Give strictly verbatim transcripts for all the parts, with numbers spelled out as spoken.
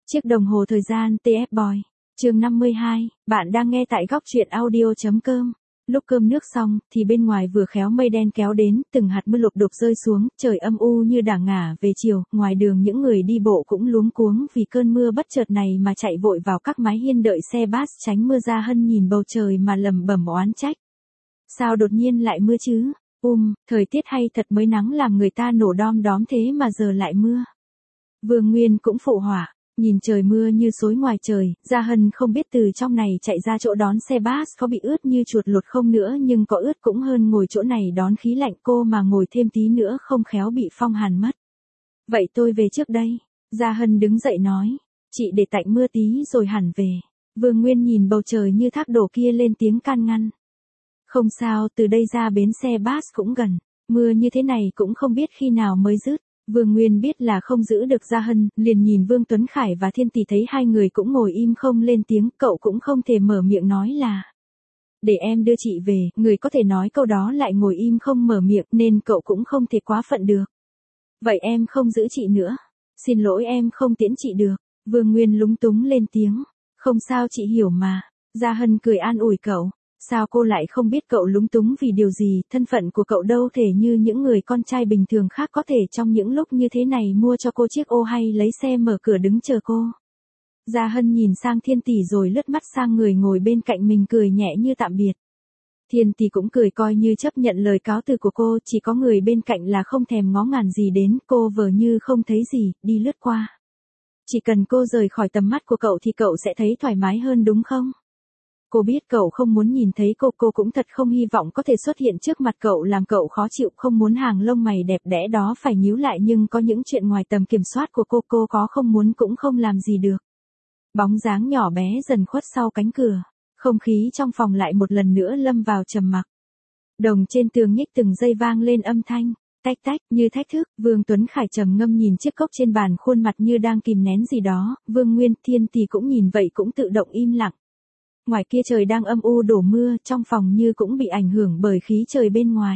Chiếc đồng hồ thời gian tê ép Boy. Chương năm mươi hai, bạn đang nghe tại góc truyện audio.com. Lúc cơm nước xong, thì bên ngoài vừa khéo mây đen kéo đến, từng hạt mưa lụp đục rơi xuống, trời âm u như đã ngả về chiều, ngoài đường những người đi bộ cũng luống cuống vì cơn mưa bất chợt này mà chạy vội vào các mái hiên đợi xe bus tránh mưa. Gia Hân nhìn bầu trời mà lẩm bẩm oán trách. Sao đột nhiên lại mưa chứ? Um, thời tiết hay thật, mới nắng làm người ta nổ đom đóm thế mà giờ lại mưa. Vương Nguyên cũng phụ họa. Nhìn trời mưa như xối ngoài trời, Gia Hân không biết từ trong này chạy ra chỗ đón xe bus có bị ướt như chuột lột không nữa, nhưng có ướt cũng hơn ngồi chỗ này đón khí lạnh, cô mà ngồi thêm tí nữa không khéo bị phong hàn mất. Vậy tôi về trước đây. Gia Hân đứng dậy nói. Chị để tạnh mưa tí rồi hẳn về. Vương Nguyên nhìn bầu trời như thác đổ kia lên tiếng can ngăn. Không sao, từ đây ra bến xe bus cũng gần. Mưa như thế này cũng không biết khi nào mới dứt. Vương Nguyên biết là không giữ được Gia Hân, liền nhìn Vương Tuấn Khải và Thiên Tỷ thấy hai người cũng ngồi im không lên tiếng, cậu cũng không thể mở miệng nói là để em đưa chị về, người có thể nói câu đó lại ngồi im không mở miệng nên cậu cũng không thể quá phận được. Vậy em không giữ chị nữa. Xin lỗi, em không tiễn chị được. Vương Nguyên lúng túng lên tiếng. Không sao, chị hiểu mà. Gia Hân cười an ủi cậu. Sao cô lại không biết cậu lúng túng vì điều gì, thân phận của cậu đâu thể như những người con trai bình thường khác có thể trong những lúc như thế này mua cho cô chiếc ô hay lấy xe mở cửa đứng chờ cô. Gia Hân nhìn sang Thiên Tỷ rồi lướt mắt sang người ngồi bên cạnh mình cười nhẹ như tạm biệt. Thiên Tỷ cũng cười coi như chấp nhận lời cáo từ của cô, chỉ có người bên cạnh là không thèm ngó ngàng gì đến, cô vờ như không thấy gì, đi lướt qua. Chỉ cần cô rời khỏi tầm mắt của cậu thì cậu sẽ thấy thoải mái hơn đúng không? Cô biết cậu không muốn nhìn thấy cô, cô cũng thật không hy vọng có thể xuất hiện trước mặt cậu làm cậu khó chịu, không muốn hàng lông mày đẹp đẽ đó phải nhíu lại, nhưng có những chuyện ngoài tầm kiểm soát của cô, cô có không muốn cũng không làm gì được. Bóng dáng nhỏ bé dần khuất sau cánh cửa, không khí trong phòng lại một lần nữa lâm vào trầm mặc. Đồng trên tường nhích từng giây vang lên âm thanh, tách tách, như thách thức. Vương Tuấn Khải trầm ngâm nhìn chiếc cốc trên bàn, khuôn mặt như đang kìm nén gì đó. Vương Nguyên, Thiên Tỷ cũng nhìn vậy cũng tự động im lặng. Ngoài kia trời đang âm u đổ mưa, trong phòng như cũng bị ảnh hưởng bởi khí trời bên ngoài.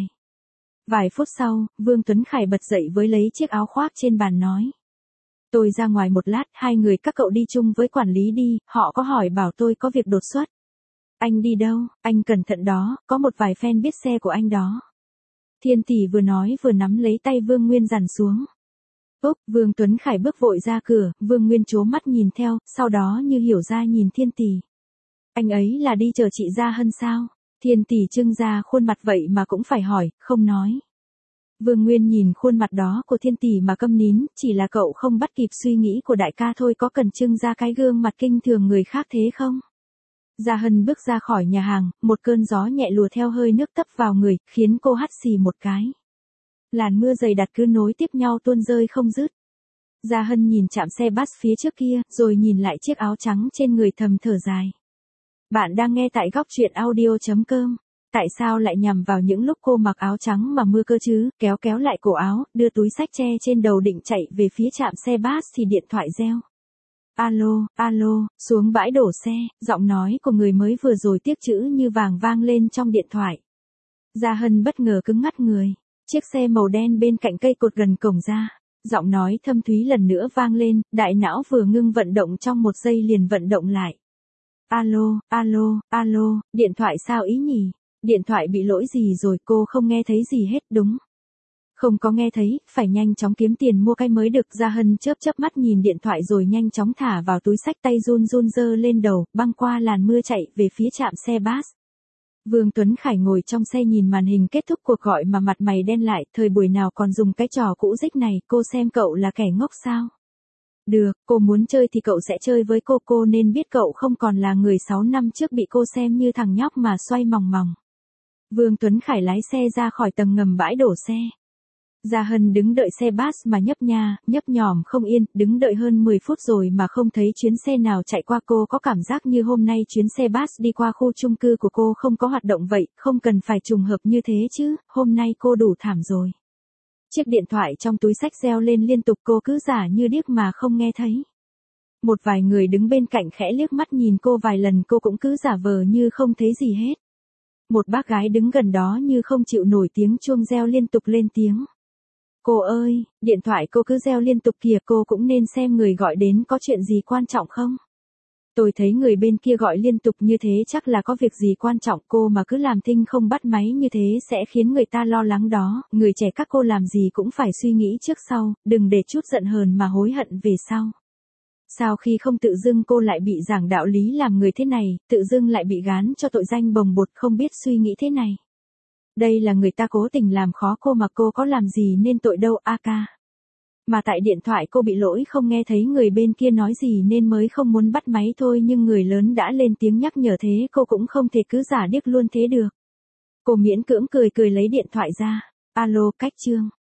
Vài phút sau, Vương Tuấn Khải bật dậy với lấy chiếc áo khoác trên bàn nói. Tôi ra ngoài một lát, hai người các cậu đi chung với quản lý đi, họ có hỏi bảo tôi có việc đột xuất. Anh đi đâu? Anh cẩn thận đó, có một vài fan biết xe của anh đó. Thiên Tỷ vừa nói vừa nắm lấy tay Vương Nguyên dằn xuống. Úp, Vương Tuấn Khải bước vội ra cửa, Vương Nguyên trố mắt nhìn theo, sau đó như hiểu ra nhìn Thiên Tỷ. Anh ấy là đi chờ chị Gia Hân sao? Thiên Tỷ trưng ra khuôn mặt vậy mà cũng phải hỏi, không nói. Vương Nguyên nhìn khuôn mặt đó của Thiên Tỷ mà câm nín, chỉ là cậu không bắt kịp suy nghĩ của đại ca thôi, có cần trưng ra cái gương mặt kinh thường người khác thế không? Gia Hân bước ra khỏi nhà hàng, một cơn gió nhẹ lùa theo hơi nước tấp vào người, khiến cô hắt xì một cái. Làn mưa dày đặc cứ nối tiếp nhau tuôn rơi không dứt. Gia Hân nhìn trạm xe bus phía trước kia, rồi nhìn lại chiếc áo trắng trên người thầm thở dài. Bạn đang nghe tại góc truyện audio.com. Tại sao lại nhằm vào những lúc cô mặc áo trắng mà mưa cơ chứ? Kéo kéo lại cổ áo, đưa túi xách che trên đầu định chạy về phía trạm xe bus thì điện thoại reo. Alo, alo, xuống bãi đổ xe, giọng nói của người mới vừa rồi tiếc chữ như vàng vang lên trong điện thoại. Gia Hân bất ngờ cứng ngắt người. Chiếc xe màu đen bên cạnh cây cột gần cổng ra. Giọng nói thâm thúy lần nữa vang lên, đại não vừa ngưng vận động trong một giây liền vận động lại. Alo, alo, alo, điện thoại sao ý nhỉ? Điện thoại bị lỗi gì rồi? Cô không nghe thấy gì hết đúng? Không có nghe thấy, phải nhanh chóng kiếm tiền mua cái mới được. Gia Hân chớp chớp mắt nhìn điện thoại rồi nhanh chóng thả vào túi xách, tay run run giơ lên đầu, băng qua làn mưa chạy về phía trạm xe bus. Vương Tuấn Khải ngồi trong xe nhìn màn hình kết thúc cuộc gọi mà mặt mày đen lại, thời buổi nào còn dùng cái trò cũ rích này, cô xem cậu là kẻ ngốc sao? Được, cô muốn chơi thì cậu sẽ chơi với cô, cô nên biết cậu không còn là người sáu năm trước bị cô xem như thằng nhóc mà xoay mòng mòng. Vương Tuấn Khải lái xe ra khỏi tầng ngầm bãi đổ xe. Gia Hân đứng đợi xe bus mà nhấp nha, nhấp nhòm không yên, đứng đợi hơn mười phút rồi mà không thấy chuyến xe nào chạy qua. Cô có cảm giác như hôm nay chuyến xe bus đi qua khu chung cư của cô không có hoạt động vậy, không cần phải trùng hợp như thế chứ, hôm nay cô đủ thảm rồi. Chiếc điện thoại trong túi xách reo lên liên tục, cô cứ giả như điếc mà không nghe thấy. Một vài người đứng bên cạnh khẽ liếc mắt nhìn cô vài lần, cô cũng cứ giả vờ như không thấy gì hết. Một bác gái đứng gần đó như không chịu nổi tiếng chuông reo liên tục lên tiếng. Cô ơi, điện thoại cô cứ reo liên tục kìa, cô cũng nên xem người gọi đến có chuyện gì quan trọng không? Tôi thấy người bên kia gọi liên tục như thế chắc là có việc gì quan trọng, cô mà cứ làm thinh không bắt máy như thế sẽ khiến người ta lo lắng đó, người trẻ các cô làm gì cũng phải suy nghĩ trước sau, đừng để chút giận hờn mà hối hận về sau. Sao khi không tự dưng cô lại bị giảng đạo lý làm người thế này, tự dưng lại bị gán cho tội danh bồng bột không biết suy nghĩ thế này. Đây là người ta cố tình làm khó cô mà cô có làm gì nên tội đâu a ca. Mà tại điện thoại cô bị lỗi không nghe thấy người bên kia nói gì nên mới không muốn bắt máy thôi, nhưng người lớn đã lên tiếng nhắc nhở thế cô cũng không thể cứ giả điếc luôn thế được. Cô miễn cưỡng cười cười lấy điện thoại ra. Alo, Cách Trương.